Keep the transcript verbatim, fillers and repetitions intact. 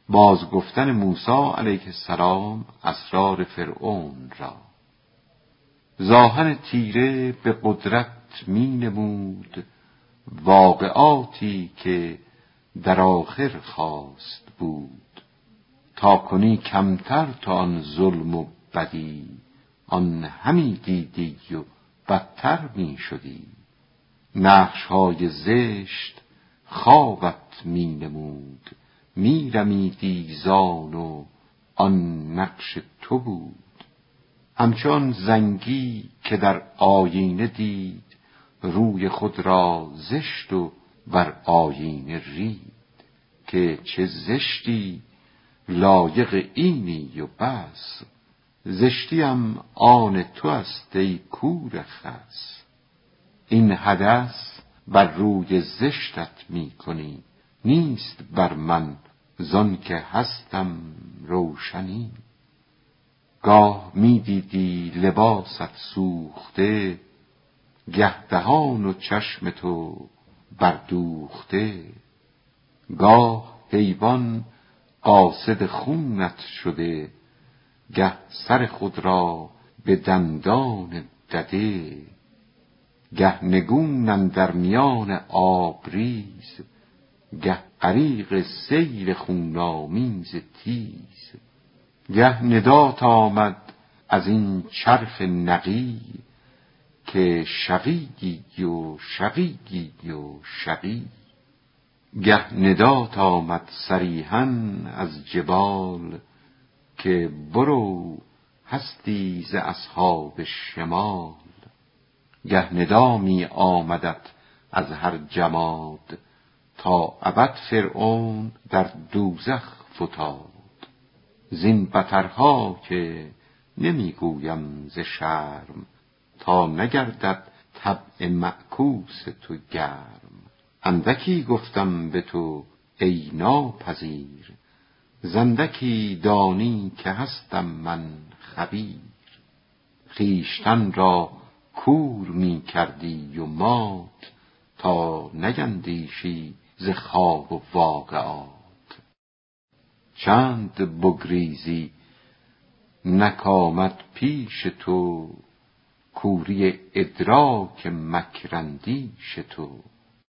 باز گفتن موسی علیه السلام اسرار فرعون را. ز-آهن تیره به قدرت می نمود واقعاتی که در آخر خواست بود. تا کنی کمتر تا آن ظلم و بدی، آن همی دیدی و بدتر می شدی. نقش‌های زشت خوابت می نمود، می رمیدی زان و آن نقش تو بود. همچون زنگی که در آینه دید، روی خود را زشت و بر آینه رید. که چه زشتی لایق اینی و بس، زشتیم آن تو است ای کور خس. این حدث بر روی زشتت می کنی، نیست بر من زان که هستم روشنی. گاه می دیدی لباست سوخته، گه دهان و چشم تو بردوخته. گاه حیوان قاصد خونت شده، گه سر خود را به دندان دده. گه نگون اندر میان آبریز، گه غریق سیل خون‌آمیز تیز. گه ندات آمد از این چرخ نقی، که شقیی و شقیی و شقی. گه ندات آمد صریحاً از جبال، که برو هستی ز اصحاب شمال. گه ندا می آمدت از هر جماد، تا ابد فرعون در دوزخ فتاد. زین بترها که نمی گویم ز شرم، تا نگردد طبع معکوس تو گرم. اندکی گفتم به تو ای ناپذیر، زندکی دانی که هستم من خبیر. خویشتن را کور می کردی و مات، تا نیندیشی ز خواب و واقعات. چند بگریزی نک آمد پیش تو، کوری ادراک مکر اندیش تو.